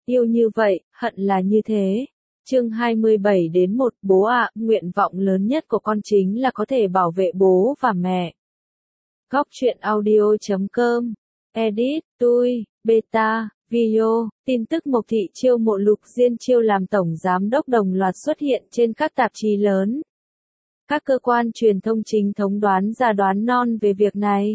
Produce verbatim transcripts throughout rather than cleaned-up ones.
Yêu như vậy, hận là như thế. Chương hai mươi bảy đến một, bố ạ, nguyện vọng lớn nhất của con chính là có thể bảo vệ bố và mẹ. Góc truyện audio chấm com. Edit, tôi, beta, video, tin tức Mộc Thị chiêu mộ Lục Diên Chiêu làm tổng giám đốc đồng loạt xuất hiện trên các tạp chí lớn. Các cơ quan truyền thông chính thống đoán ra đoán non về việc này.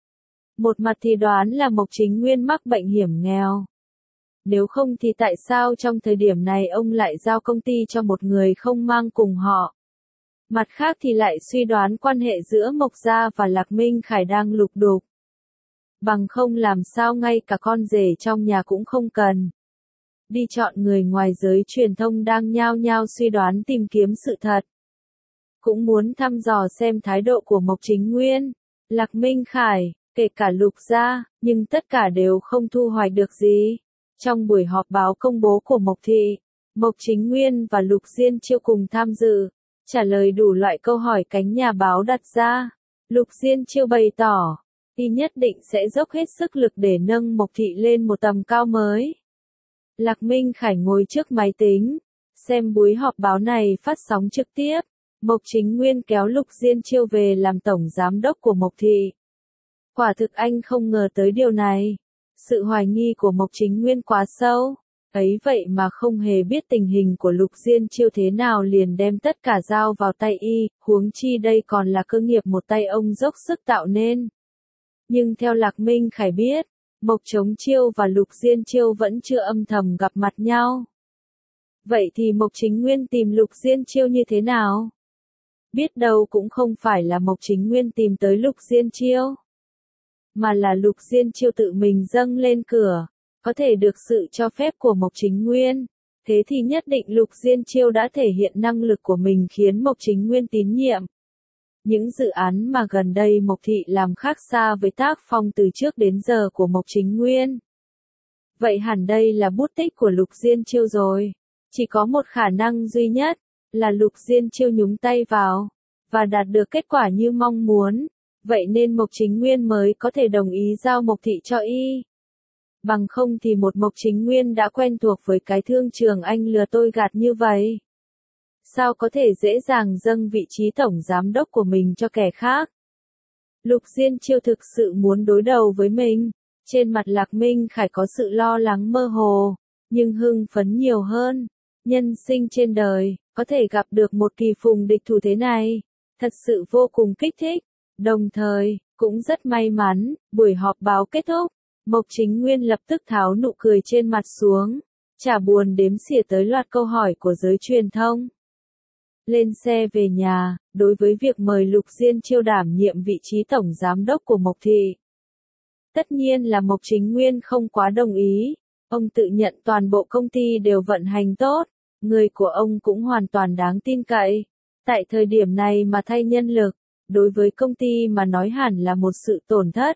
Một mặt thì đoán là Mộc Chính Nguyên mắc bệnh hiểm nghèo. Nếu không thì tại sao trong thời điểm này ông lại giao công ty cho một người không mang cùng họ? Mặt khác thì lại suy đoán quan hệ giữa Mộc Gia và Lạc Minh Khải đang lục đục. Bằng không làm sao ngay cả con rể trong nhà cũng không cần. Đi chọn người ngoài giới truyền thông đang nhao nhao suy đoán tìm kiếm sự thật. Cũng muốn thăm dò xem thái độ của Mộc Chính Nguyên, Lạc Minh Khải, kể cả Lục Gia, nhưng tất cả đều không thu hoạch được gì. Trong buổi họp báo công bố của Mộc Thị, Mộc Chính Nguyên và Lục Diên Chiêu cùng tham dự, trả lời đủ loại câu hỏi cánh nhà báo đặt ra. Lục Diên Chiêu bày tỏ, y nhất định sẽ dốc hết sức lực để nâng Mộc Thị lên một tầm cao mới. Lạc Minh Khải ngồi trước máy tính, xem buổi họp báo này phát sóng trực tiếp. Mộc Chính Nguyên kéo Lục Diên Chiêu về làm tổng giám đốc của Mộc Thị. Quả thực anh không ngờ tới điều này. Sự hoài nghi của Mộc Chính Nguyên quá sâu. Ấy vậy mà không hề biết tình hình của Lục Diên Chiêu thế nào liền đem tất cả giao vào tay y, huống chi đây còn là cơ nghiệp một tay ông dốc sức tạo nên. Nhưng theo Lạc Minh Khải biết, Mộc Chống Chiêu và Lục Diên Chiêu vẫn chưa âm thầm gặp mặt nhau. Vậy thì Mộc Chính Nguyên tìm Lục Diên Chiêu như thế nào? Biết đâu cũng không phải là Mộc Chính Nguyên tìm tới Lục Diên Chiêu, mà là Lục Diên Chiêu tự mình dâng lên cửa. Có thể được sự cho phép của Mộc Chính Nguyên, thế thì nhất định Lục Diên Chiêu đã thể hiện năng lực của mình khiến Mộc Chính Nguyên tín nhiệm. Những dự án mà gần đây Mộc Thị làm khác xa với tác phong từ trước đến giờ của Mộc Chính Nguyên. Vậy hẳn đây là bút tích của Lục Diên Chiêu rồi. Chỉ có một khả năng duy nhất, là Lục Diên Chiêu nhúng tay vào, và đạt được kết quả như mong muốn. Vậy nên Mộc Chính Nguyên mới có thể đồng ý giao Mộc Thị cho y. Bằng không thì một Mộc Chính Nguyên đã quen thuộc với cái thương trường anh lừa tôi gạt như vậy. Sao có thể dễ dàng dâng vị trí tổng giám đốc của mình cho kẻ khác? Lục Diên Chiêu thực sự muốn đối đầu với mình. Trên mặt Lạc Minh Khải có sự lo lắng mơ hồ, nhưng hưng phấn nhiều hơn. Nhân sinh trên đời, có thể gặp được một kỳ phùng địch thủ thế này, thật sự vô cùng kích thích. Đồng thời, cũng rất may mắn, buổi họp báo kết thúc, Mộc Chính Nguyên lập tức tháo nụ cười trên mặt xuống, chả buồn đếm xỉa tới loạt câu hỏi của giới truyền thông. Lên xe về nhà, đối với việc mời Lục Diên Chiêu đảm nhiệm vị trí tổng giám đốc của Mộc Thị, tất nhiên là Mộc Chính Nguyên không quá đồng ý. Ông tự nhận toàn bộ công ty đều vận hành tốt, người của ông cũng hoàn toàn đáng tin cậy. Tại thời điểm này mà thay nhân lực, đối với công ty mà nói hẳn là một sự tổn thất.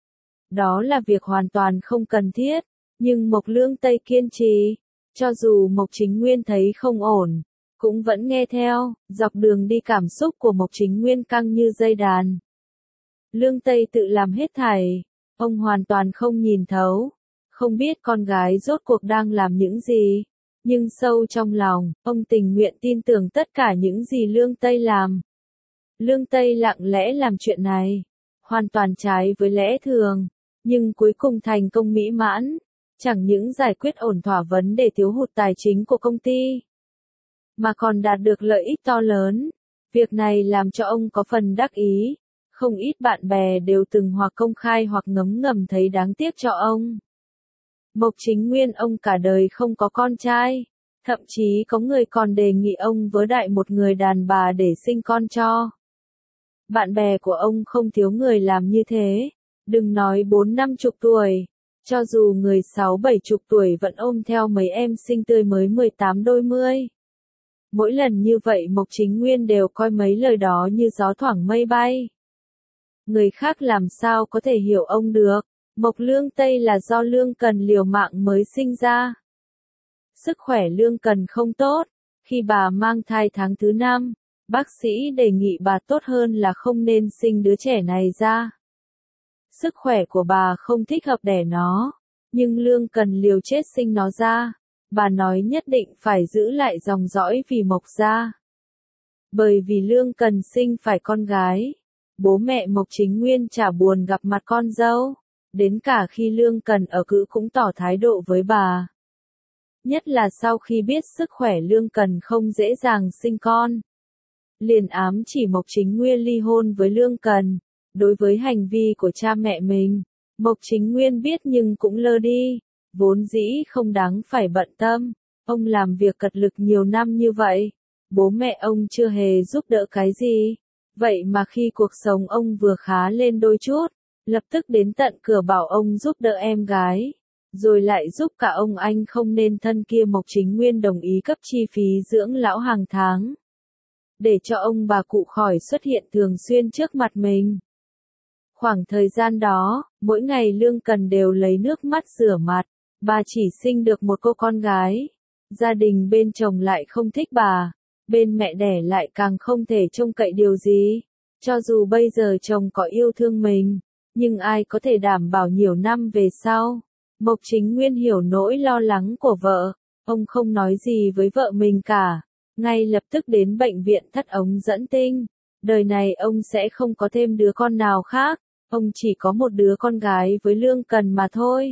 Đó là việc hoàn toàn không cần thiết, nhưng Mộc Lương Tây kiên trì. Cho dù Mộc Chính Nguyên thấy không ổn, cũng vẫn nghe theo. Dọc đường đi cảm xúc của Mộc Chính Nguyên căng như dây đàn. Lương Tây tự làm hết thảy, ông hoàn toàn không nhìn thấu, không biết con gái rốt cuộc đang làm những gì. Nhưng sâu trong lòng, ông tình nguyện tin tưởng tất cả những gì Lương Tây làm. Lương Tây lặng lẽ làm chuyện này, hoàn toàn trái với lẽ thường, nhưng cuối cùng thành công mỹ mãn, chẳng những giải quyết ổn thỏa vấn đề thiếu hụt tài chính của công ty, mà còn đạt được lợi ích to lớn. Việc này làm cho ông có phần đắc ý, không ít bạn bè đều từng hoặc công khai hoặc ngấm ngầm thấy đáng tiếc cho ông. Mộc Chính Nguyên ông cả đời không có con trai, thậm chí có người còn đề nghị ông vớ đại một người đàn bà để sinh con cho. Bạn bè của ông không thiếu người làm như thế, đừng nói bốn năm chục tuổi, cho dù người sáu bảy chục tuổi vẫn ôm theo mấy em xinh tươi mới mười tám đôi mươi. Mỗi lần như vậy Mộc Chính Nguyên đều coi mấy lời đó như gió thoảng mây bay. Người khác làm sao có thể hiểu ông được. Mộc Lương Tây là do Lương Cần liều mạng mới sinh ra. Sức khỏe Lương Cần không tốt, khi bà mang thai tháng thứ năm, bác sĩ đề nghị bà tốt hơn là không nên sinh đứa trẻ này ra. Sức khỏe của bà không thích hợp đẻ nó, nhưng Lương Cần liều chết sinh nó ra. Bà nói nhất định phải giữ lại dòng dõi vì Mộc gia. Bởi vì Lương Cần sinh phải con gái, bố mẹ Mộc Chính Nguyên chả buồn gặp mặt con dâu, đến cả khi Lương Cần ở cữ cũng tỏ thái độ với bà. Nhất là sau khi biết sức khỏe Lương Cần không dễ dàng sinh con. Liền ám chỉ Mộc Chính Nguyên ly hôn với Lương Cần. Đối với hành vi của cha mẹ mình, Mộc Chính Nguyên biết nhưng cũng lơ đi, vốn dĩ không đáng phải bận tâm. Ông làm việc cật lực nhiều năm như vậy, bố mẹ ông chưa hề giúp đỡ cái gì. Vậy mà khi cuộc sống ông vừa khá lên đôi chút, lập tức đến tận cửa bảo ông giúp đỡ em gái, rồi lại giúp cả ông anh không nên thân kia. Mộc Chính Nguyên đồng ý cấp chi phí dưỡng lão hàng tháng, để cho ông bà cụ khỏi xuất hiện thường xuyên trước mặt mình. Khoảng thời gian đó, mỗi ngày Lương Cần đều lấy nước mắt rửa mặt, bà chỉ sinh được một cô con gái. Gia đình bên chồng lại không thích bà, bên mẹ đẻ lại càng không thể trông cậy điều gì. Cho dù bây giờ chồng có yêu thương mình, nhưng ai có thể đảm bảo nhiều năm về sau. Mộc Chính Nguyên hiểu nỗi lo lắng của vợ, ông không nói gì với vợ mình cả, ngay lập tức đến bệnh viện thắt ống dẫn tinh. Đời này ông sẽ không có thêm đứa con nào khác, ông chỉ có một đứa con gái với Lương Cần mà thôi.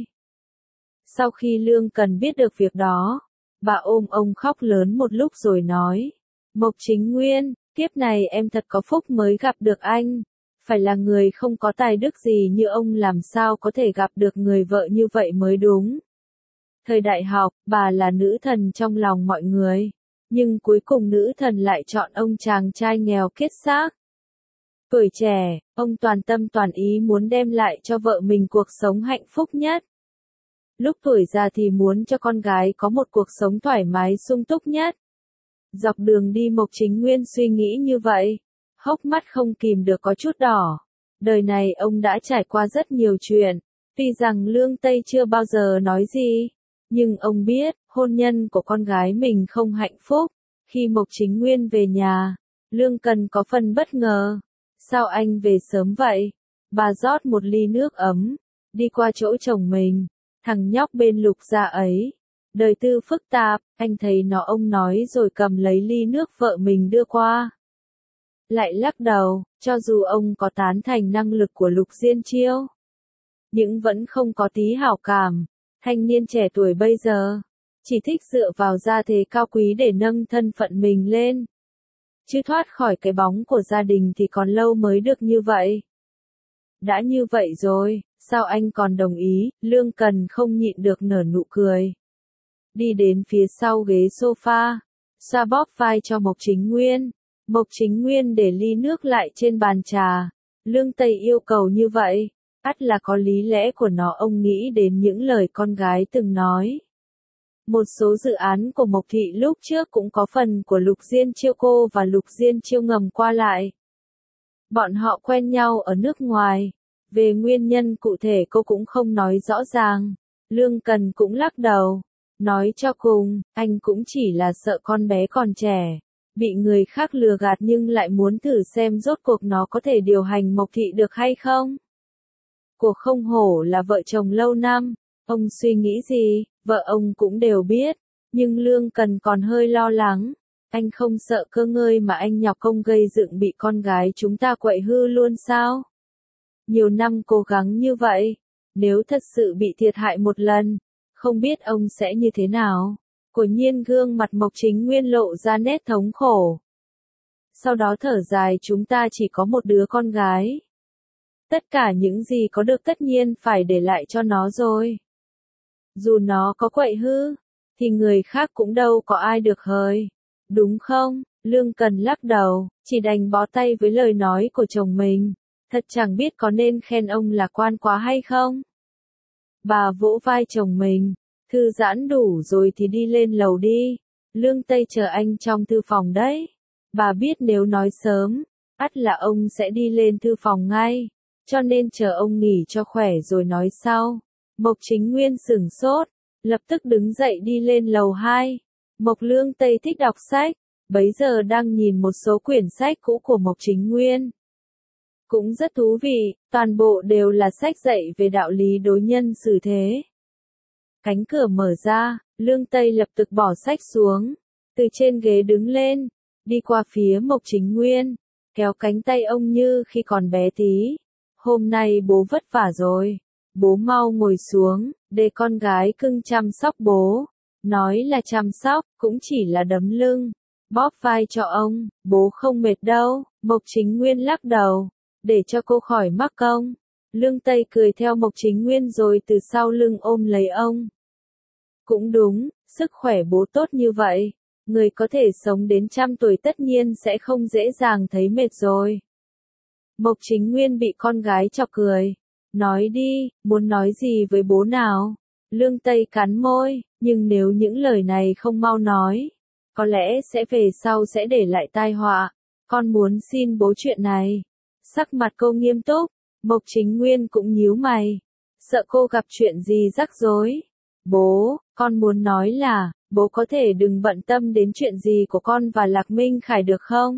Sau khi Lương Cần biết được việc đó, bà ôm ông khóc lớn một lúc rồi nói, Mộc Chính Nguyên, kiếp này em thật có phúc mới gặp được anh, phải là người không có tài đức gì như ông làm sao có thể gặp được người vợ như vậy mới đúng. Thời đại học, bà là nữ thần trong lòng mọi người, nhưng cuối cùng nữ thần lại chọn ông chàng trai nghèo kiết xác. Tuổi trẻ, ông toàn tâm toàn ý muốn đem lại cho vợ mình cuộc sống hạnh phúc nhất. Lúc tuổi già thì muốn cho con gái có một cuộc sống thoải mái sung túc nhất. Dọc đường đi Mộc Chính Nguyên suy nghĩ như vậy, hốc mắt không kìm được có chút đỏ. Đời này ông đã trải qua rất nhiều chuyện, tuy rằng Lương Tây chưa bao giờ nói gì, nhưng ông biết, hôn nhân của con gái mình không hạnh phúc. Khi Mộc Chính Nguyên về nhà, Lương Cần có phần bất ngờ. Sao anh về sớm vậy? Bà rót một ly nước ấm, đi qua chỗ chồng mình, thằng nhóc bên Lục gia ấy. Đời tư phức tạp, anh thấy nó ông nói rồi cầm lấy ly nước vợ mình đưa qua. Lại lắc đầu, cho dù ông có tán thành năng lực của Lục Diên Chiêu, nhưng vẫn không có tí hảo cảm. Thanh niên trẻ tuổi bây giờ, chỉ thích dựa vào gia thế cao quý để nâng thân phận mình lên. Chứ thoát khỏi cái bóng của gia đình thì còn lâu mới được như vậy. Đã như vậy rồi, sao anh còn đồng ý? Lương Cần không nhịn được nở nụ cười. Đi đến phía sau ghế sofa, xoa bóp vai cho Mộc Chính Nguyên. Mộc Chính Nguyên để ly nước lại trên bàn trà. Lương Tây yêu cầu như vậy, ắt là có lý lẽ của nó. Ông nghĩ đến những lời con gái từng nói. Một số dự án của Mộc Thị lúc trước cũng có phần của Lục Diên Chiêu, cô và Lục Diên Chiêu ngầm qua lại. Bọn họ quen nhau ở nước ngoài. Về nguyên nhân cụ thể cô cũng không nói rõ ràng. Lương Cần cũng lắc đầu. Nói cho cùng, anh cũng chỉ là sợ con bé còn trẻ, bị người khác lừa gạt nhưng lại muốn thử xem rốt cuộc nó có thể điều hành Mộc Thị được hay không. Cuộc không hổ là vợ chồng lâu năm. Ông suy nghĩ gì, vợ ông cũng đều biết, nhưng Lương Cần còn hơi lo lắng. Anh không sợ cơ ngơi mà anh nhọc công gây dựng bị con gái chúng ta quậy hư luôn sao? Nhiều năm cố gắng như vậy, nếu thật sự bị thiệt hại một lần, không biết ông sẽ như thế nào? Quả nhiên gương mặt Mộc Chính Nguyên lộ ra nét thống khổ. Sau đó thở dài, chúng ta chỉ có một đứa con gái. Tất cả những gì có được tất nhiên phải để lại cho nó rồi. Dù nó có quậy hư, thì người khác cũng đâu có ai được hời. Đúng không? Lương Cần lắc đầu, chỉ đành bó tay với lời nói của chồng mình. Thật chẳng biết có nên khen ông lạc quan quá hay không. Bà vỗ vai chồng mình, thư giãn đủ rồi thì đi lên lầu đi. Lương Tây chờ anh trong thư phòng đấy. Bà biết nếu nói sớm, ắt là ông sẽ đi lên thư phòng ngay. Cho nên chờ ông nghỉ cho khỏe rồi nói sau. Mộc Chính Nguyên sửng sốt, lập tức đứng dậy đi lên lầu hai. Mộc Lương Tây thích đọc sách, bấy giờ đang nhìn một số quyển sách cũ của Mộc Chính Nguyên. Cũng rất thú vị, toàn bộ đều là sách dạy về đạo lý đối nhân xử thế. Cánh cửa mở ra, Lương Tây lập tức bỏ sách xuống, từ trên ghế đứng lên, đi qua phía Mộc Chính Nguyên, kéo cánh tay ông như khi còn bé tí. Hôm nay bố vất vả rồi, bố mau ngồi xuống, để con gái cưng chăm sóc bố. Nói là chăm sóc, cũng chỉ là đấm lưng, bóp vai cho ông, bố không mệt đâu. Mộc Chính Nguyên lắc đầu, để cho cô khỏi mắc công. Lương Tây cười theo Mộc Chính Nguyên rồi từ sau lưng ôm lấy ông. Cũng đúng, sức khỏe bố tốt như vậy, người có thể sống đến trăm tuổi tất nhiên sẽ không dễ dàng thấy mệt rồi. Mộc Chính Nguyên bị con gái chọc cười. Nói đi, muốn nói gì với bố nào? Lương Tây cắn môi, nhưng nếu những lời này không mau nói, có lẽ sẽ về sau sẽ để lại tai họa. Con muốn xin bố chuyện này. Sắc mặt cô nghiêm túc, Mộc Chính Nguyên cũng nhíu mày. Sợ cô gặp chuyện gì rắc rối. Bố, con muốn nói là, bố có thể đừng bận tâm đến chuyện gì của con và Lạc Minh Khải được không?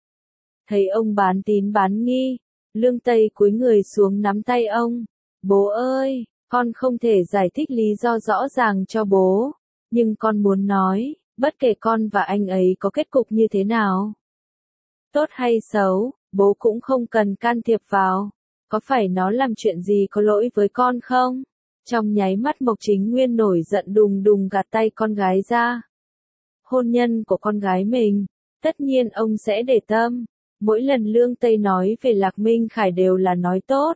Thấy ông bán tín bán nghi, Lương Tây cúi người xuống nắm tay ông. Bố ơi, con không thể giải thích lý do rõ ràng cho bố, nhưng con muốn nói, bất kể con và anh ấy có kết cục như thế nào, tốt hay xấu, bố cũng không cần can thiệp vào. Có phải nó làm chuyện gì có lỗi với con không? Trong nháy mắt Mộc Chính Nguyên nổi giận đùng đùng gạt tay con gái ra. Hôn nhân của con gái mình, tất nhiên ông sẽ để tâm. Mỗi lần Lương Tây nói về Lạc Minh Khải đều là nói tốt.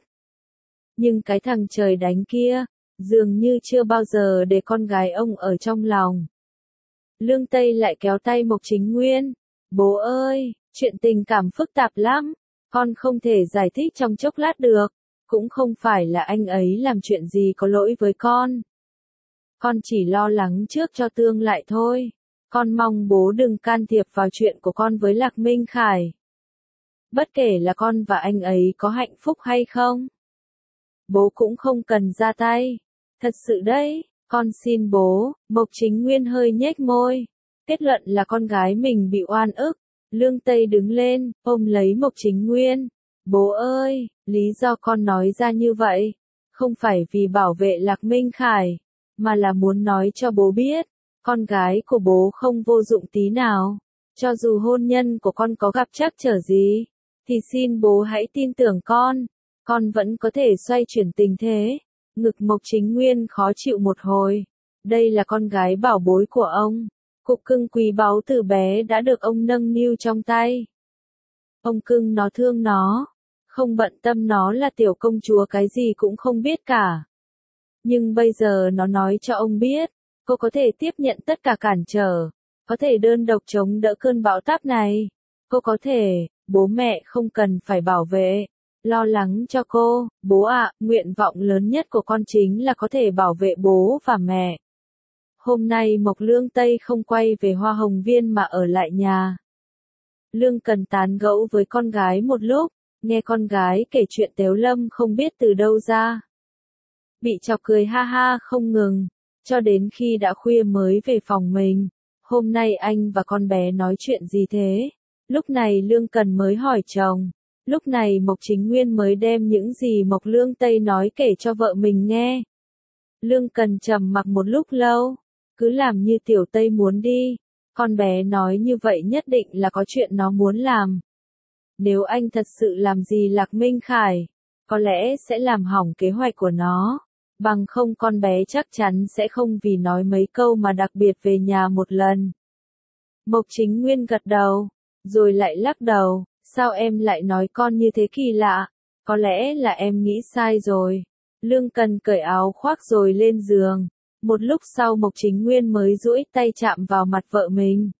Nhưng cái thằng trời đánh kia, dường như chưa bao giờ để con gái ông ở trong lòng. Lương Tây lại kéo tay Mộc Chính Nguyên. Bố ơi, chuyện tình cảm phức tạp lắm, con không thể giải thích trong chốc lát được. Cũng không phải là anh ấy làm chuyện gì có lỗi với con. Con chỉ lo lắng trước cho tương lai thôi. Con mong bố đừng can thiệp vào chuyện của con với Lạc Minh Khải. Bất kể là con và anh ấy có hạnh phúc hay không, bố cũng không cần ra tay. Thật sự đấy, con xin bố. Mộc Chính Nguyên hơi nhếch môi. Kết luận là con gái mình bị oan ức. Lương Tây đứng lên, ôm lấy Mộc Chính Nguyên. Bố ơi, lý do con nói ra như vậy, không phải vì bảo vệ Lạc Minh Khải, mà là muốn nói cho bố biết, con gái của bố không vô dụng tí nào. Cho dù hôn nhân của con có gặp trắc trở gì, thì xin bố hãy tin tưởng con, con vẫn có thể xoay chuyển tình thế. Ngực Mộc Chính Nguyên khó chịu một hồi. Đây là con gái bảo bối của ông, cục cưng quý báu từ bé đã được ông nâng niu trong tay. Ông cưng nó thương nó, không bận tâm nó là tiểu công chúa cái gì cũng không biết cả. Nhưng bây giờ nó nói cho ông biết, cô có thể tiếp nhận tất cả cản trở, có thể đơn độc chống đỡ cơn bão táp này. Cô có thể, bố mẹ không cần phải bảo vệ, lo lắng cho cô. Bố ạ, nguyện vọng lớn nhất của con chính là có thể bảo vệ bố và mẹ. Hôm nay Mộc Lương Tây không quay về Hoa Hồng Viên mà ở lại nhà. Lương Cần tán gẫu với con gái một lúc, nghe con gái kể chuyện Tếu Lâm không biết từ đâu ra. Bị chọc cười ha ha không ngừng, cho đến khi đã khuya mới về phòng mình. Hôm nay anh và con bé nói chuyện gì thế? Lúc này Lương Cần mới hỏi chồng. Lúc này Mộc Chính Nguyên mới đem những gì Mộc Lương Tây nói kể cho vợ mình nghe. Lương Cần trầm mặc một lúc lâu, cứ làm như Tiểu Tây muốn đi. Con bé nói như vậy nhất định là có chuyện nó muốn làm. Nếu anh thật sự làm gì Lạc Minh Khải, có lẽ sẽ làm hỏng kế hoạch của nó. Bằng không con bé chắc chắn sẽ không vì nói mấy câu mà đặc biệt về nhà một lần. Mộc Chính Nguyên gật đầu, rồi lại lắc đầu. Sao em lại nói con như thế kỳ lạ? Có lẽ là em nghĩ sai rồi. Lương Cần cởi áo khoác rồi lên giường. Một lúc sau Mộc Chính Nguyên mới duỗi tay chạm vào mặt vợ mình.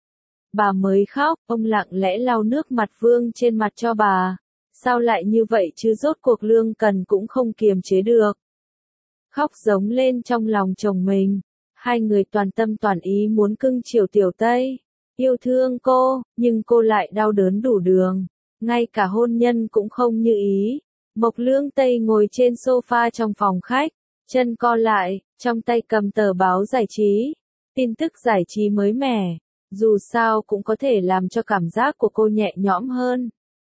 Bà mới khóc, ông lặng lẽ lau nước mặt vương trên mặt cho bà. Sao lại như vậy chứ, rốt cuộc Lương Cần cũng không kiềm chế được. Khóc giống lên trong lòng chồng mình. Hai người toàn tâm toàn ý muốn cưng chiều Tiểu Tây, yêu thương cô, nhưng cô lại đau đớn đủ đường. Ngay cả hôn nhân cũng không như ý. Mộc Lương Tây ngồi trên sofa trong phòng khách, chân co lại, trong tay cầm tờ báo giải trí. Tin tức giải trí mới mẻ, dù sao cũng có thể làm cho cảm giác của cô nhẹ nhõm hơn.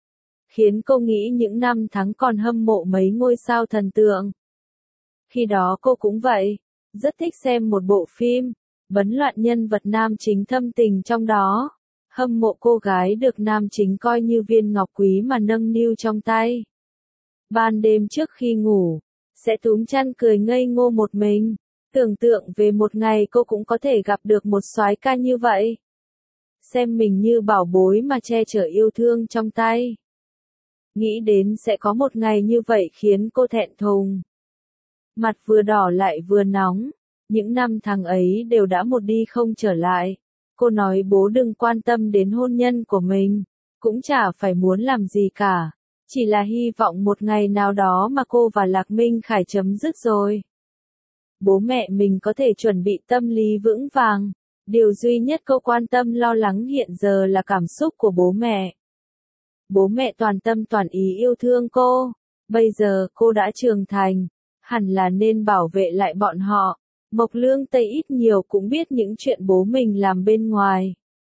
Khiến cô nghĩ những năm tháng còn hâm mộ mấy ngôi sao thần tượng. Khi đó cô cũng vậy, Rất thích xem một bộ phim, bấn loạn nhân vật nam chính thâm tình trong đó. Hâm mộ cô gái được nam chính coi như viên ngọc quý mà nâng niu trong tay. Ban đêm trước khi ngủ, sẽ túm chăn cười ngây ngô một mình, tưởng tượng về một ngày cô cũng có thể gặp được một soái ca như vậy. Xem mình như bảo bối mà che chở yêu thương trong tay. Nghĩ đến sẽ có một ngày như vậy khiến cô thẹn thùng. Mặt vừa đỏ lại vừa nóng, những năm tháng ấy đều đã một đi không trở lại. Cô nói bố đừng quan tâm đến hôn nhân của mình, cũng chả phải muốn làm gì cả. Chỉ là hy vọng một ngày nào đó mà cô và Lạc Minh Khải chấm dứt rồi. Bố mẹ mình có thể chuẩn bị tâm lý vững vàng. Điều duy nhất cô quan tâm lo lắng hiện giờ là cảm xúc của bố mẹ. Bố mẹ toàn tâm toàn ý yêu thương cô. Bây giờ cô đã trưởng thành, hẳn là nên bảo vệ lại bọn họ. Mộc Lương Tây ít nhiều cũng biết những chuyện bố mình làm bên ngoài.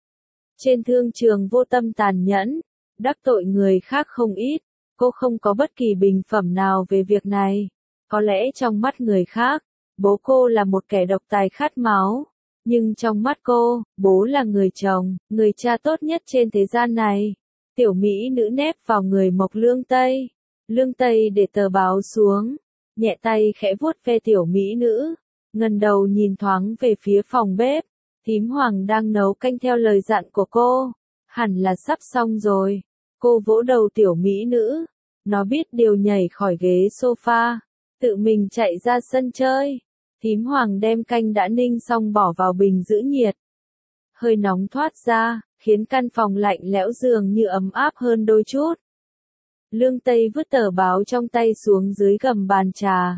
Trên thương trường vô tâm tàn nhẫn, đắc tội người khác không ít, cô không có bất kỳ bình phẩm nào về việc này. Có lẽ trong mắt người khác, bố cô là một kẻ độc tài khát máu, nhưng trong mắt cô, bố là người chồng, người cha tốt nhất trên thế gian này. Tiểu mỹ nữ nép vào người Mộc Lương Tây. Lương Tây để tờ báo xuống, nhẹ tay khẽ vuốt ve tiểu mỹ nữ, ngẩng đầu nhìn thoáng về phía phòng bếp. Thím Hoàng đang nấu canh theo lời dặn của cô, hẳn là sắp xong rồi. Cô vỗ đầu tiểu mỹ nữ, nó biết điều nhảy khỏi ghế sofa, tự mình chạy ra sân chơi. Thím Hoàng đem canh đã ninh xong bỏ vào bình giữ nhiệt. Hơi nóng thoát ra, khiến căn phòng lạnh lẽo dường như ấm áp hơn đôi chút. Lương Tây vứt tờ báo trong tay xuống dưới gầm bàn trà.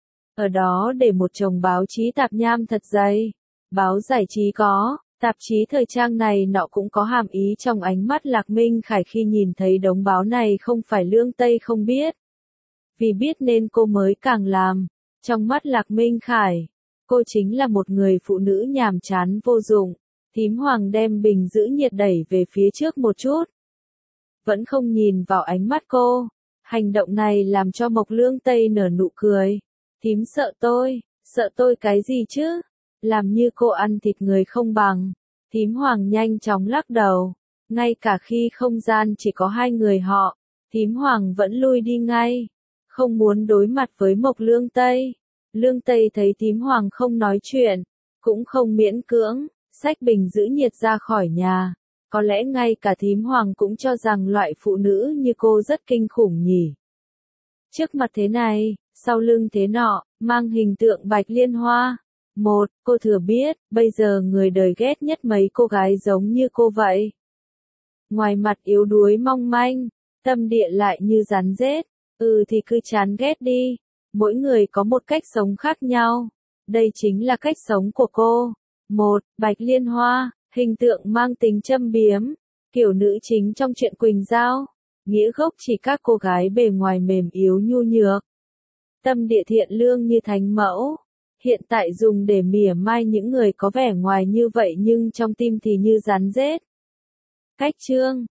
Ở đó để một chồng báo chí tạp nham thật dày. Báo giải trí có, tạp chí thời trang này nọ cũng có hàm ý trong ánh mắt Lạc Minh Khải khi nhìn thấy đống báo này. Không phải Lương Tây không biết, vì biết nên cô mới càng làm. Trong mắt Lạc Minh Khải, cô chính là một người phụ nữ nhàm chán vô dụng. Thím Hoàng đem bình giữ nhiệt đẩy về phía trước một chút, vẫn không nhìn vào ánh mắt cô. Hành động này làm cho Mộc Lương Tây nở nụ cười. Thím sợ tôi, sợ tôi cái gì chứ? Làm như cô ăn thịt người không bằng. Thím Hoàng nhanh chóng lắc đầu. Ngay cả khi không gian chỉ có hai người họ, Thím Hoàng vẫn lui đi ngay, không muốn đối mặt với Mộc Lương Tây. Lương Tây thấy Thím Hoàng không nói chuyện, cũng không miễn cưỡng, xách bình giữ nhiệt ra khỏi nhà. Có lẽ ngay cả Thím Hoàng cũng cho rằng loại phụ nữ như cô rất kinh khủng nhỉ. Trước mặt thế này, sau lưng thế nọ, mang hình tượng Bạch Liên Hoa. Một, cô thừa biết, bây giờ người đời ghét nhất mấy cô gái giống như cô vậy. Ngoài mặt yếu đuối mong manh, tâm địa lại như rắn rết. Ừ thì cứ chán ghét đi. Mỗi người có một cách sống khác nhau. Đây chính là cách sống của cô. Một, Bạch Liên Hoa, hình tượng mang tính châm biếm, kiểu nữ chính trong truyện Quỳnh Giao. Nghĩa gốc chỉ các cô gái bề ngoài mềm yếu nhu nhược, tâm địa thiện lương như thánh mẫu. Hiện tại dùng để mỉa mai những người có vẻ ngoài như vậy nhưng trong tim thì như rắn rết. Cách chương